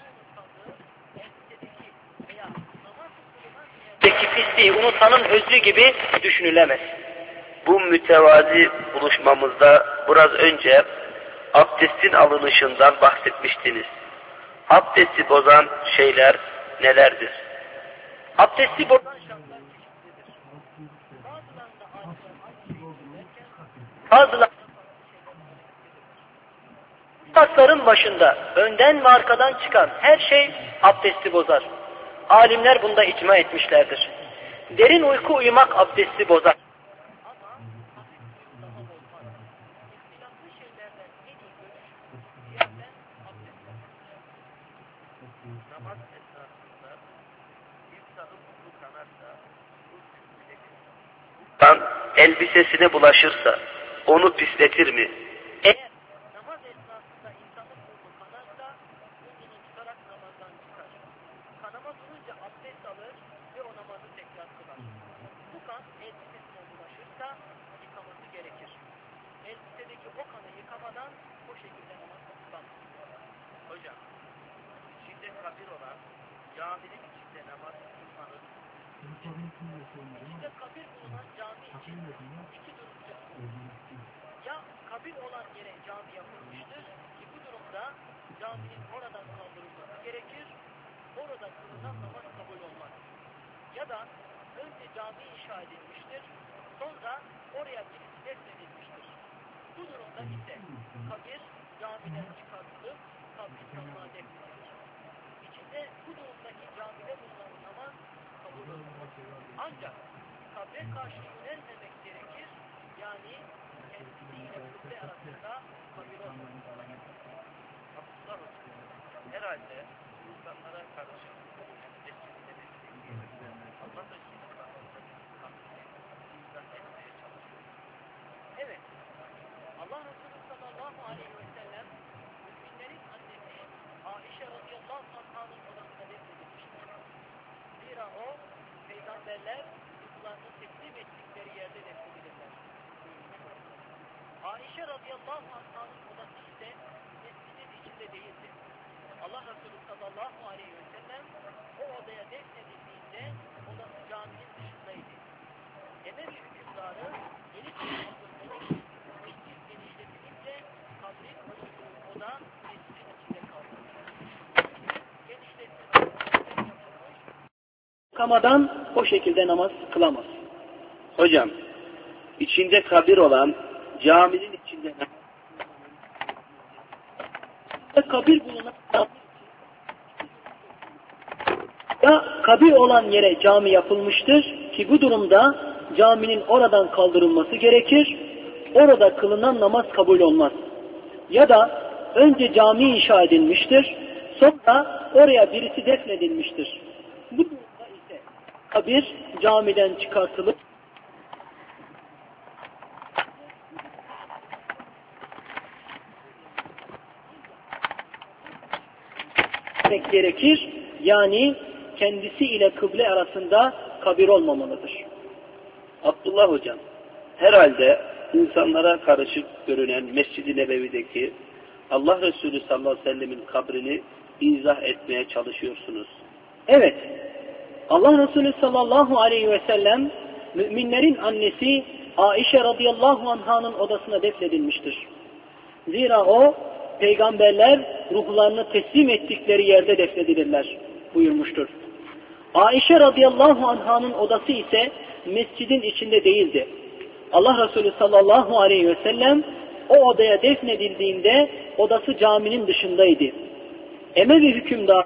Peki pisliği unutanın özlü gibi düşünülemez. bu mütevazi buluşmamızda biraz önce abdestin alınışından bahsetmiştiniz. Abdesti bozan şeyler nelerdir? Abdesti bozan şartlar çeşitlidir. Bazıları tasların başında önden ve arkadan çıkan her şey abdesti bozar. Alimler bunda icma etmişlerdir. Derin uyku uyumak abdesti bozar. Elbisesine bulaşırsa onu pisletir mi? Eğer namaz esnasında insanın burnu kanarsa burnunu tutarak namazdan çıkar. Kanama durunca abdest alır ve o namazı tekrar kılar. Bu kan elbisesine bulaşırsa yıkaması gerekir. Elbisedeki o kanı yıkamadan o şekilde namaz kılamaz. Hocam, içinde kabir olan caminin içinde namaz kılmanın İçinde kabir bulunan cami için iki durum söz konusu. Ya kabir olan yere cami yapılmıştır ki bu durumda caminin oradan kaldırılması gerekir, orada kılınan namaz kabul olmaz. Ya da önce cami inşa edilmiştir, sonra oraya birisi defnedilmiştir. Bu durumda ise kabir camiden çıkartılıp kabrin yanına defnedilir. İçinde bu durumdaki camide bulunan namaz kabul olmaz. Ancak kabre karşı yönelmemek gerekir, yani kendisi ile kıble arasında kabir olmaması gerekir. herhalde insanlara karşı Allah da Evet, Allah Resulü sallallahu aleyhi ve sellem müminlerin annesi Aişe radıyallahu anh'ın odasında defnedilmiştir. Zira o peygamberler ruhlarını teslim ettikleri yerde defnedilirler. Ayşe radıyallahu anh'ın odası ise mescidin içinde değildi. Allah Resulü sallallahu aleyhi ve sellem o odaya defnedildiğinde odası caminin dışındaydı. Emevi hükümdarı yeni Abdülmelik mescid genişletilince kabrin bulunduğu oda mescidin içinde kaldı. Genişletme yapılmış. Kamadan o şekilde namaz kılamaz. Hocam, içinde kabir olan caminin içinde kabir bulunan ya kabir olan yere cami yapılmıştır ki bu durumda caminin oradan kaldırılması gerekir. Orada kılınan namaz kabul olmaz. Ya da önce cami inşa edilmiştir. Sonra oraya birisi defnedilmiştir. Bu durumda ise kabir camiden çıkartılıp gerekir. Yani kendisi ile kıble arasında kabir olmamalıdır. Abdullah hocam, herhalde insanlara karışık görünen Mescid-i Nebevi'deki Allah Resulü sallallahu aleyhi ve sellemin kabrini izah etmeye çalışıyorsunuz. Evet, Allah Resulü sallallahu aleyhi ve sellem müminlerin annesi Aişe radıyallahu anh'ın odasına defnedilmiştir. Zira o peygamberler ruhlarını teslim ettikleri yerde defnedilirler buyurmuştur. Aişe radıyallahu anh'ın odası ise mescidin içinde değildi. Allah Resulü sallallahu aleyhi ve sellem o odaya defnedildiğinde odası caminin dışındaydı. Emevi hükümdarı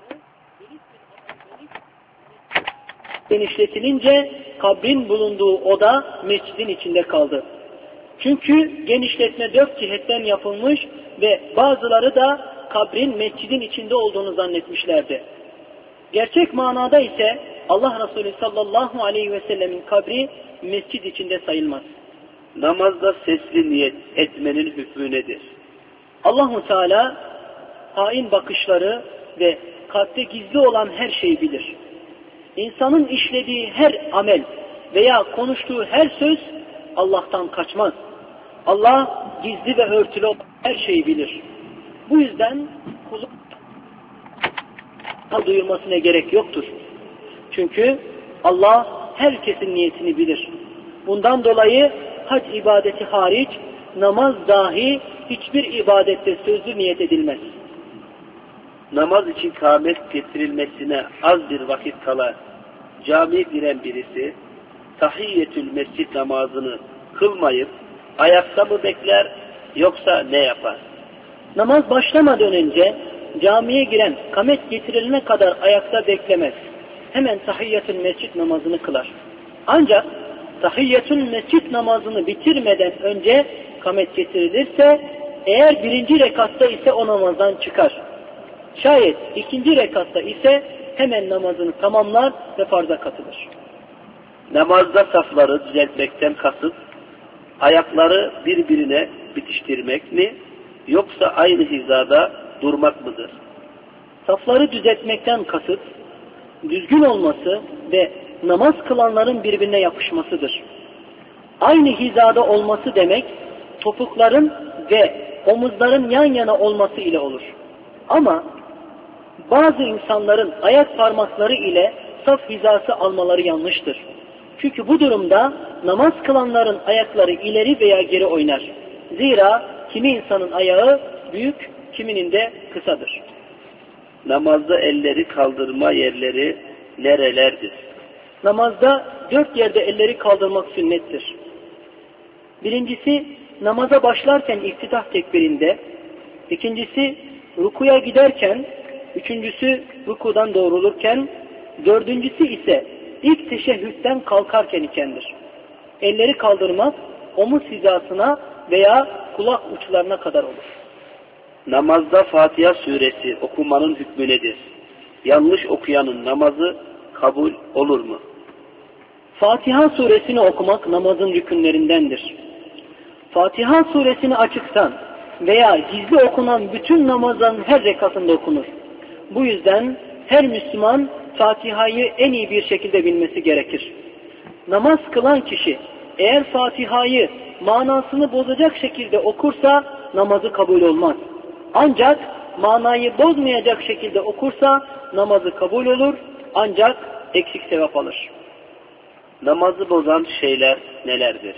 genişletilince kabrin bulunduğu oda mescidin içinde kaldı. Çünkü genişletme dört cihetten yapılmış ve bazıları da kabrin mescidin içinde olduğunu zannetmişlerdi. Gerçek manada ise Allah Resulü sallallahu aleyhi ve sellemin kabri mescid içinde sayılmaz. Namazda sesli niyet etmenin hükmü nedir? Allah-u Teala hain bakışları ve kalpte gizli olan her şeyi bilir. İnsanın işlediği her amel veya konuştuğu her söz Allah'tan kaçmaz. Allah gizli ve örtülü olan her şeyi bilir. Bu yüzden kulun duyurmasına gerek yoktur. Çünkü Allah herkesin niyetini bilir. Bundan dolayı hac ibadeti hariç namaz dahi hiçbir ibadette sözlü niyet edilmez. Namaz için kâmet getirilmesine az bir vakit kala camiye giren birisi tahiyyetül mescid namazını kılmayıp ayakta mı bekler yoksa ne yapar? Namaz başlamadan önce camiye giren kamet getirilene kadar ayakta beklemez. Hemen tahiyyetül mescid namazını kılar. Ancak tahiyyetül mescid namazını bitirmeden önce kamet getirilirse eğer birinci rekatta ise o namazdan çıkar. Şayet ikinci rekatta ise hemen namazını tamamlar ve farza katılır. Namazda safları düzeltmekten kasıt ayakları birbirine bitiştirmek mi yoksa aynı hizada durmak mıdır? Safları düzeltmekten kasıt düzgün olması ve namaz kılanların birbirine yapışmasıdır. Aynı hizada olması demek topukların ve omuzların yan yana olması ile olur. Ama bazı insanların ayak parmakları ile saf hizası almaları yanlıştır. Çünkü bu durumda namaz kılanların ayakları ileri veya geri oynar. Zira kimi insanın ayağı büyük, kiminin de kısadır. Namazda elleri kaldırma yerleri nerelerdir? Namazda dört yerde elleri kaldırmak sünnettir. Birincisi namaza başlarken iftitah tekbirinde, ikincisi rukuya giderken, üçüncüsü rukudan doğrulurken, dördüncüsü ise ilk teşehhütten kalkarken ikendir. Elleri kaldırmak omuz hizasına veya kulak uçlarına kadar olur. Namazda Fatiha suresi okumanın hükmü nedir? Yanlış okuyanın namazı kabul olur mu? Fatiha suresini okumak namazın rükünlerindendir. Fatiha suresini açıktan veya gizli okunan bütün namazların her rekatında okunur. Bu yüzden her Müslüman Fatiha'yı en iyi bir şekilde bilmesi gerekir. Namaz kılan kişi eğer Fatiha'yı manasını bozacak şekilde okursa namazı kabul olmaz. Ancak manayı bozmayacak şekilde okursa namazı kabul olur, ancak eksik sevap alır. Namazı bozan şeyler nelerdir?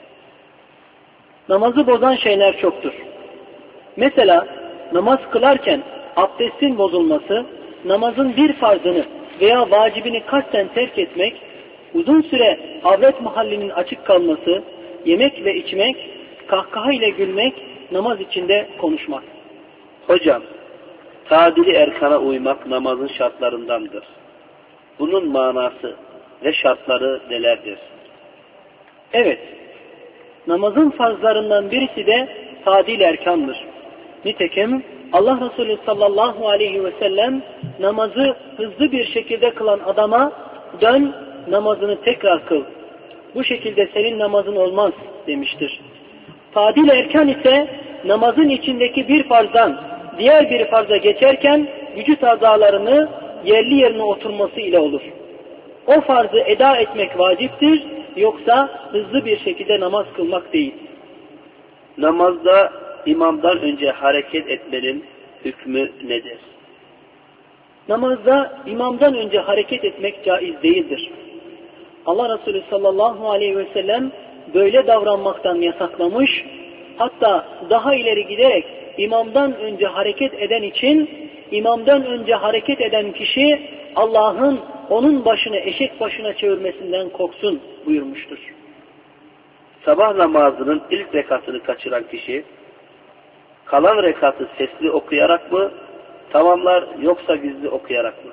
Namazı bozan şeyler çoktur. Mesela namaz kılarken abdestin bozulması, namazın bir farzını veya vacibini kasten terk etmek, uzun süre avret mahallinin açık kalması, yemek ve içmek, kahkaha ile gülmek, namaz içinde konuşmak. Hocam, tadili erkana uymak namazın şartlarındandır. Bunun manası ve şartları nelerdir? Evet, namazın farzlarından birisi de tadil erkandır. Nitekim Allah Resulü sallallahu aleyhi ve sellem namazı hızlı bir şekilde kılan adama dön namazını tekrar kıl. Bu şekilde senin namazın olmaz demiştir. Tadil erkan ise namazın içindeki bir farzdan diğer bir farza geçerken vücut azalarını yerli yerine oturması ile olur. O farzı eda etmek vaciptir, yoksa hızlı bir şekilde namaz kılmak değil. Namazda imamdan önce hareket etmenin hükmü nedir? Namazda imamdan önce hareket etmek caiz değildir. Allah Resulü sallallahu aleyhi ve sellem böyle davranmaktan yasaklamış, hatta daha ileri giderek imamdan önce hareket eden için, imamdan önce hareket eden kişi Allah'ın onun başını eşek başına çevirmesinden korksun buyurmuştur. Sabah namazının ilk rekatını kaçıran kişi, kalan rekatı sesli okuyarak mı tamamlar yoksa gizli okuyarak mı?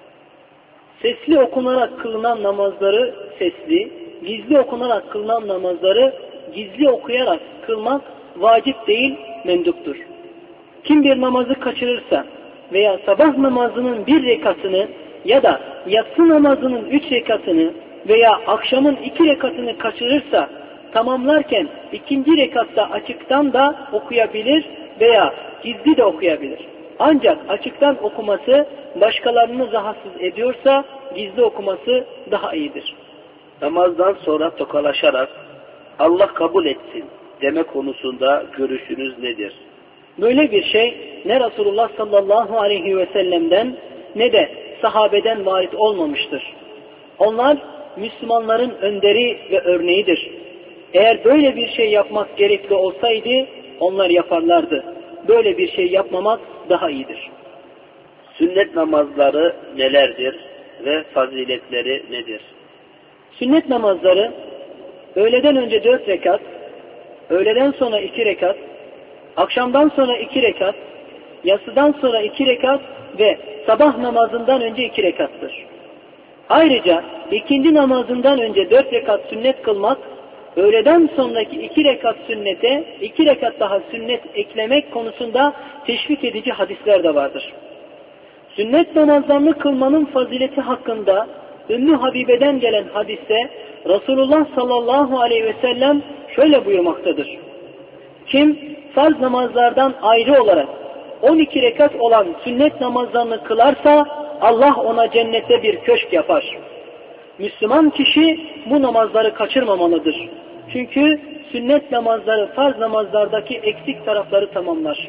Sesli okunarak kılınan namazları sesli, gizli okunarak kılınan namazları gizli okuyarak kılmak vacip değil, menduptur. Kim bir namazı kaçırırsa veya sabah namazının bir rekatını ya da yatsı namazının üç rekatını veya akşamın iki rekatını kaçırırsa tamamlarken ikinci rekatta açıktan da okuyabilir veya gizli de okuyabilir. Ancak açıktan okuması başkalarını rahatsız ediyorsa gizli okuması daha iyidir. Namazdan sonra tokalaşarak Allah kabul etsin deme konusunda görüşünüz nedir? Böyle bir şey ne Resulullah sallallahu aleyhi ve sellem'den ne de sahabeden varit olmamıştır. Onlar Müslümanların önderi ve örneğidir. Eğer böyle bir şey yapmak gerekli olsaydı onlar yaparlardı. Böyle bir şey yapmamak daha iyidir. Sünnet namazları nelerdir ve faziletleri nedir? Sünnet namazları öğleden önce dört rekat, öğleden sonra iki rekat, akşamdan sonra iki rekat, yatsıdan sonra iki rekat ve sabah namazından önce iki rekattır. Ayrıca ikindi namazından önce dört rekat sünnet kılmak, öğleden sonraki iki rekat sünnete iki rekat daha sünnet eklemek konusunda teşvik edici hadisler de vardır. Sünnet namazlarını kılmanın fazileti hakkında Ümmü Habibe'den gelen hadiste Resulullah sallallahu aleyhi ve sellem şöyle buyurmaktadır. Kim farz namazlardan ayrı olarak on iki rekat olan sünnet namazlarını kılarsa Allah ona cennette bir köşk yapar. Müslüman kişi bu namazları kaçırmamalıdır. Çünkü sünnet namazları farz namazlardaki eksik tarafları tamamlar.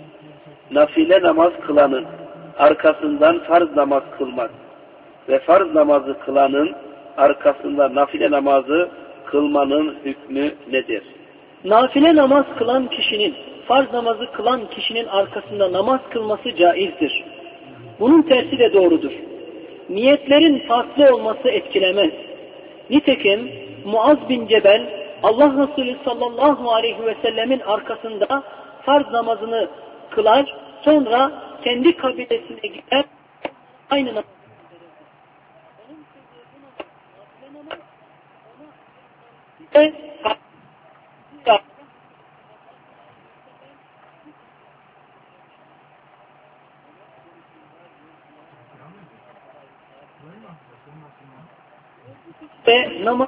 Nafile namaz kılanın arkasından farz namaz kılmak ve farz namazı kılanın arkasında nafile namazı kılmanın hükmü nedir? Nafile namaz kılan kişinin, farz namazı kılan kişinin arkasında namaz kılması caizdir. Bunun tersi de doğrudur. Niyetlerin farklı olması etkilemez. Nitekim Muaz bin Cebel Allah Resulü sallallahu aleyhi ve sellemin arkasında farz namazını kılar, sonra kendi kabilesine gider, aynı namazı kıldırır. Ve namaz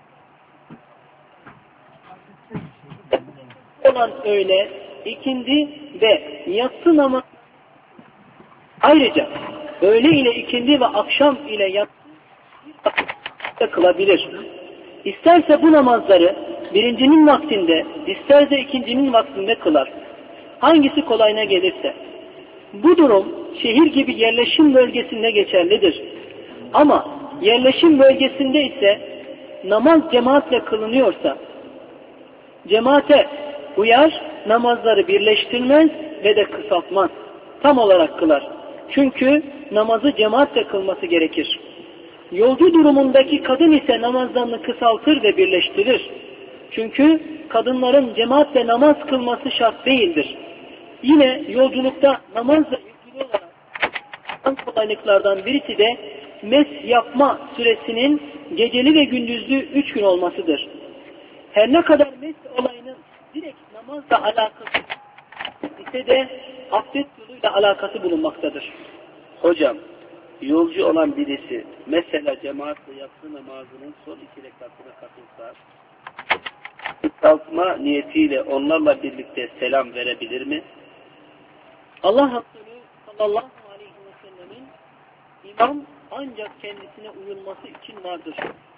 olan öğle, ikindi ve yatsı namazı. Ayrıca öğle ile ikindi ve akşam ile yatsı kılabilir. İsterse bu namazları birincinin vaktinde, isterse ikincinin vaktinde kılar. Hangisi kolayına gelirse. Bu durum şehir gibi yerleşim bölgesinde geçerlidir. Ama yerleşim bölgesinde ise namaz cemaatle kılınıyorsa, cemaate uyar, namazları birleştirmez ve de kısaltmaz. Tam olarak kılar. Çünkü namazı cemaatle kılması gerekir. Yolcu durumundaki kadın ise namazlarını kısaltır ve birleştirir. Çünkü kadınların cemaatle namaz kılması şart değildir. Yine yolculukta namazla ilgili olarak kolaylıklardan birisi de mes yapma süresinin geceli ve gündüzlü üç gün olmasıdır. Her ne kadar mes olayının direkt namazla alakası ise de abdest yoluyla alakası bulunmaktadır. Hocam, yolcu olan birisi mesela cemaatle yatsı namazının son iki rekatına katılsa, kısaltma niyetiyle onlarla birlikte selam verebilir mi? Allah Resulü sallallahu aleyhi ve sellemin imam ancak kendisine uyulması için vardır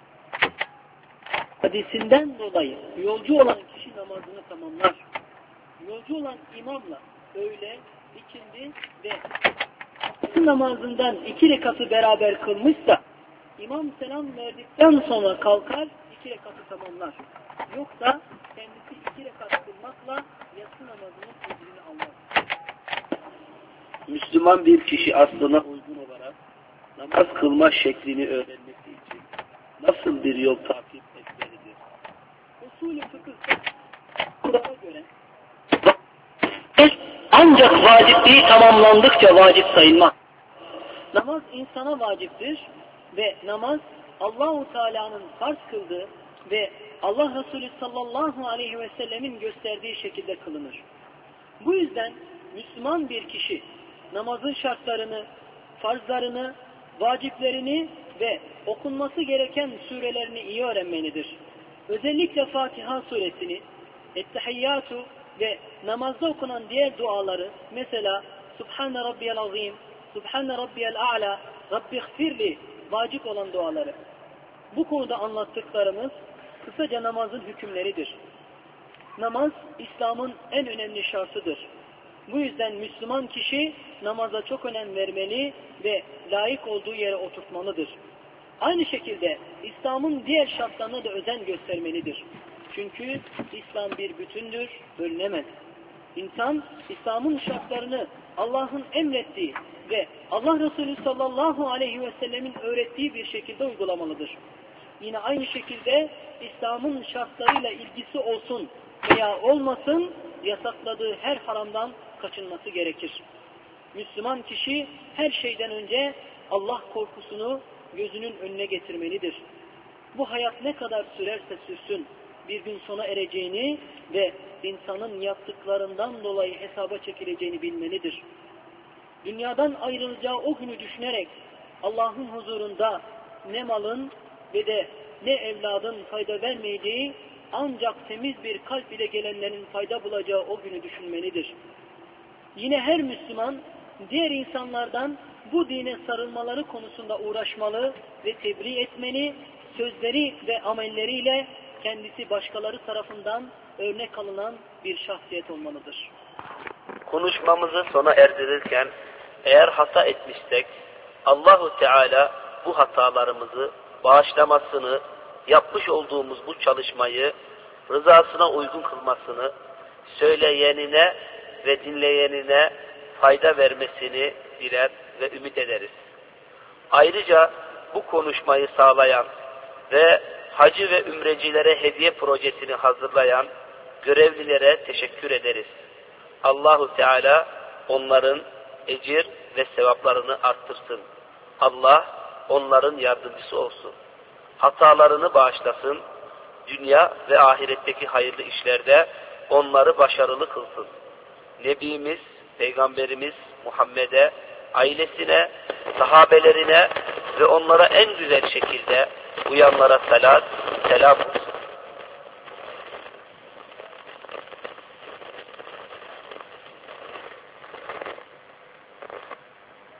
hadisinden dolayı yolcu olan kişi namazını tamamlar. Yolcu olan imamla öğle, ikindi ve namazından iki rekatı beraber kılmışsa imam selam verdikten sonra kalkar iki rekatı tamamlar. Yoksa kendisi iki rekat kılmakla yatsı namazının ecrini almaz. Müslüman bir kişi aslına uygun olarak namaz kılma şeklini öğrenmesi için nasıl bir yol takip etmelidir? Usulü fıkıhta kurala göre ancak vacipliği tamamlandıkça vacip sayılmaz. Namaz insana vaciptir ve namaz Allah-u Teala'nın farz kıldığı ve Allah Resulü sallallahu aleyhi ve sellemin gösterdiği şekilde kılınır. Bu yüzden Müslüman bir kişi namazın şartlarını, farzlarını, vaciplerini ve okunması gereken surelerini iyi öğrenmelidir. Özellikle Fatiha suresini, Ettehiyyatu ve namazda okunan diğer duaları, mesela Subhane Rabbiyel Azim, Subhane Rabbiyel A'la, Rabbihfirli vacip olan duaları. Bu konuda anlattıklarımız kısaca namazın hükümleridir. Namaz İslam'ın en önemli şartıdır. Bu yüzden Müslüman kişi namaza çok önem vermeli ve layık olduğu yere oturtmalıdır. Aynı şekilde İslam'ın diğer şartlarına da özen göstermelidir. Çünkü İslam bir bütündür, bölünemez. İnsan İslam'ın şartlarını Allah'ın emrettiği ve Allah Resulü sallallahu aleyhi ve sellemin öğrettiği bir şekilde uygulamalıdır. Yine aynı şekilde İslam'ın şartlarıyla ilgisi olsun veya olmasın, yasakladığı her haramdan kaçınması gerekir. Müslüman kişi her şeyden önce Allah korkusunu gözünün önüne getirmelidir. Bu hayat ne kadar sürerse sürsün bir gün sona ereceğini ve insanın yaptıklarından dolayı hesaba çekileceğini bilmelidir. Dünyadan ayrılacağı o günü düşünerek Allah'ın huzurunda ne malın ve de ne evladın fayda vermeyeceği, ancak temiz bir kalp ile gelenlerin fayda bulacağı o günü düşünmelidir. Yine her Müslüman diğer insanlardan bu dine sarılmaları konusunda uğraşmalı ve tebliğ etmeli, sözleri ve amelleriyle kendisi başkaları tarafından örnek alınan bir şahsiyet olmalıdır. Konuşmamızı sona erdirirken eğer hata etmişsek Allahu Teala bu hatalarımızı bağışlamasını, yapmış olduğumuz bu çalışmayı rızasına uygun kılmasını, söyleyenine ve dinleyenine fayda vermesini diler ve ümit ederiz. Ayrıca bu konuşmayı sağlayan ve hacı ve ümrecilere hediye projesini hazırlayan görevlilere teşekkür ederiz. Allahu Teala onların ecir ve sevaplarını arttırsın. Allah onların yardımcısı olsun. Hatalarını bağışlasın. Dünya ve ahiretteki hayırlı işlerde onları başarılı kılsın. Nebimiz, Peygamberimiz Muhammed'e, ailesine, sahabelerine ve onlara en güzel şekilde uyanlara salat, selam